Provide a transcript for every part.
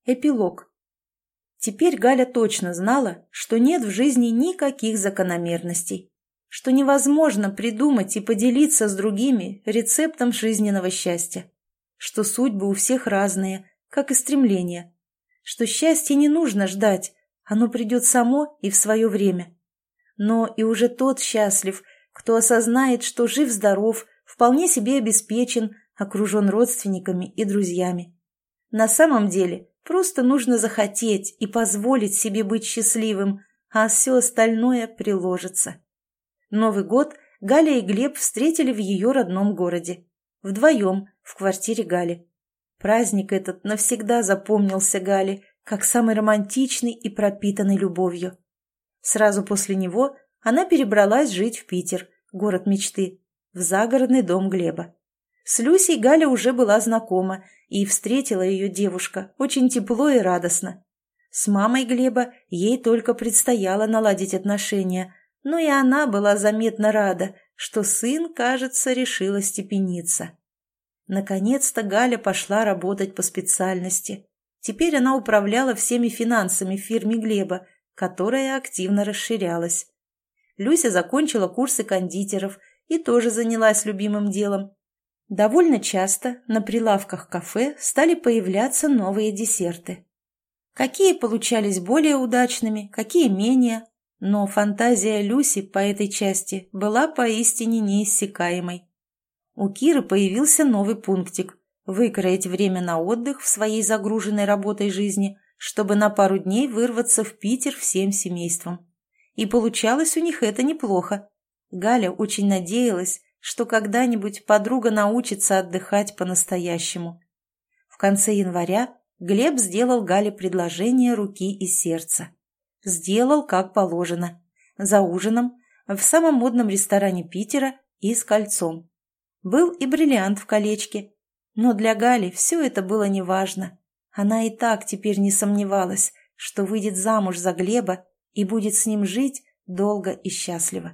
Эпилог. Теперь Галя точно знала, что нет в жизни никаких закономерностей, что невозможно придумать и поделиться с другими рецептом жизненного счастья, что судьбы у всех разные, как и стремления, что счастье не нужно ждать, оно придет само и в свое время. Но и уже тот счастлив, кто осознает, что жив-здоров, вполне себе обеспечен, окружен родственниками и друзьями. На самом деле просто нужно захотеть и позволить себе быть счастливым, а все остальное приложится. Новый год Галя и Глеб встретили в ее родном городе. Вдвоем, в квартире Гали. Праздник этот навсегда запомнился Гале, как самый романтичный и пропитанный любовью. Сразу после него она перебралась жить в Питер, город мечты, в загородный дом Глеба. С Люсей Галя уже была знакома, и встретила ее девушка очень тепло и радостно. С мамой Глеба ей только предстояло наладить отношения, но и она была заметно рада, что сын, кажется, решил остепениться. Наконец-то Галя пошла работать по специальности. Теперь она управляла всеми финансами в фирме Глеба, которая активно расширялась. Люся закончила курсы кондитеров и тоже занялась любимым делом. Довольно часто на прилавках кафе стали появляться новые десерты. Какие получались более удачными, какие менее, но фантазия Люси по этой части была поистине неиссякаемой. У Киры появился новый пунктик – выкроить время на отдых в своей загруженной работой жизни, чтобы на пару дней вырваться в Питер всем семейством. И получалось у них это неплохо. Галя очень надеялась, что когда-нибудь подруга научится отдыхать по-настоящему. В конце января Глеб сделал Гале предложение руки и сердца. Сделал как положено. За ужином, в самом модном ресторане Питера и с кольцом. Был и бриллиант в колечке. Но для Гали все это было неважно. Она и так теперь не сомневалась, что выйдет замуж за Глеба и будет с ним жить долго и счастливо.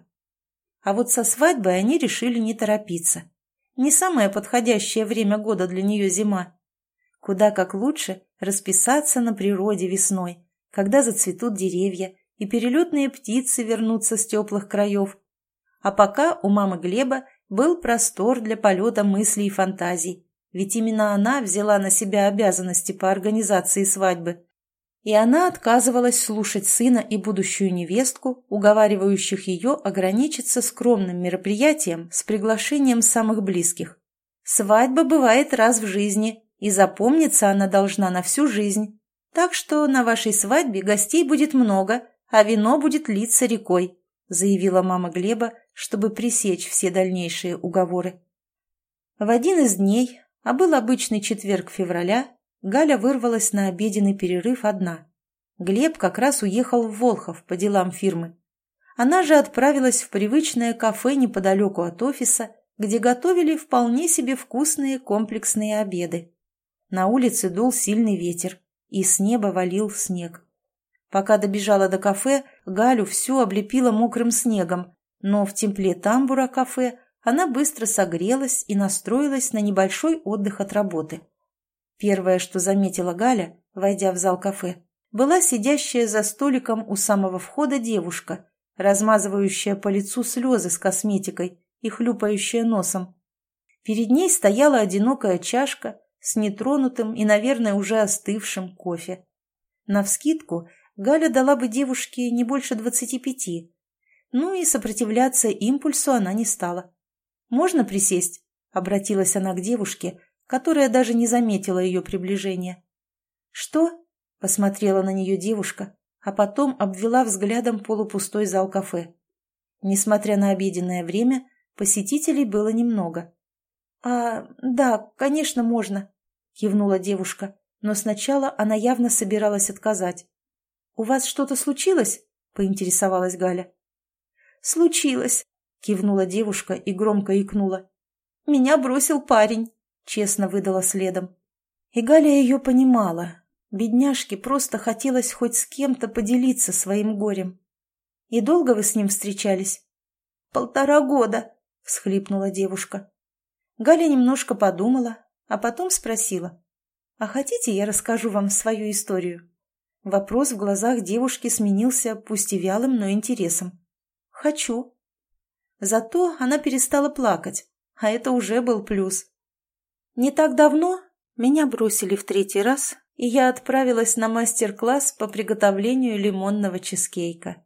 А вот со свадьбой они решили не торопиться. Не самое подходящее время года для нее зима. Куда как лучше расписаться на природе весной, когда зацветут деревья и перелетные птицы вернутся с теплых краев. А пока у мамы Глеба был простор для полета мыслей и фантазий, ведь именно она взяла на себя обязанности по организации свадьбы. И она отказывалась слушать сына и будущую невестку, уговаривающих ее ограничиться скромным мероприятием с приглашением самых близких. Свадьба бывает раз в жизни, и запомниться она должна на всю жизнь. Так что на вашей свадьбе гостей будет много, а вино будет литься рекой, заявила мама Глеба, чтобы пресечь все дальнейшие уговоры. В один из дней, а был обычный четверг февраля, Галя вырвалась на обеденный перерыв одна. Глеб как раз уехал в Волхов по делам фирмы. Она же отправилась в привычное кафе неподалеку от офиса, где готовили вполне себе вкусные комплексные обеды. На улице дул сильный ветер, и с неба валил снег. Пока добежала до кафе, Галю всю облепила мокрым снегом, но в тепле тамбура кафе она быстро согрелась и настроилась на небольшой отдых от работы. Первое, что заметила Галя, войдя в зал кафе, была сидящая за столиком у самого входа девушка, размазывающая по лицу слезы с косметикой и хлюпающая носом. Перед ней стояла одинокая чашка с нетронутым и, наверное, уже остывшим кофе. Навскидку Галя дала бы девушке не больше 25, ну и сопротивляться импульсу она не стала. «Можно присесть?» — обратилась она к девушке, которая даже не заметила ее приближения. «Что?» — посмотрела на нее девушка, а потом обвела взглядом полупустой зал кафе. Несмотря на обеденное время, посетителей было немного. Да, конечно, можно», — кивнула девушка, но сначала она явно собиралась отказать. «У вас что-то случилось?» — поинтересовалась Галя. «Случилось», — кивнула девушка и громко икнула. «Меня бросил парень», — честно выдала следом. И Галя ее понимала. Бедняжке просто хотелось хоть с кем-то поделиться своим горем. «И долго вы с ним встречались?» «1,5 года», — всхлипнула девушка. Галя немножко подумала, а потом спросила. А хотите, я расскажу вам свою историю?» Вопрос в глазах девушки сменился, пусть и вялым, но интересом. «Хочу». Зато она перестала плакать, а это уже был плюс. Не так давно меня бросили в 3-й раз, и я отправилась на мастер-класс по приготовлению лимонного чизкейка.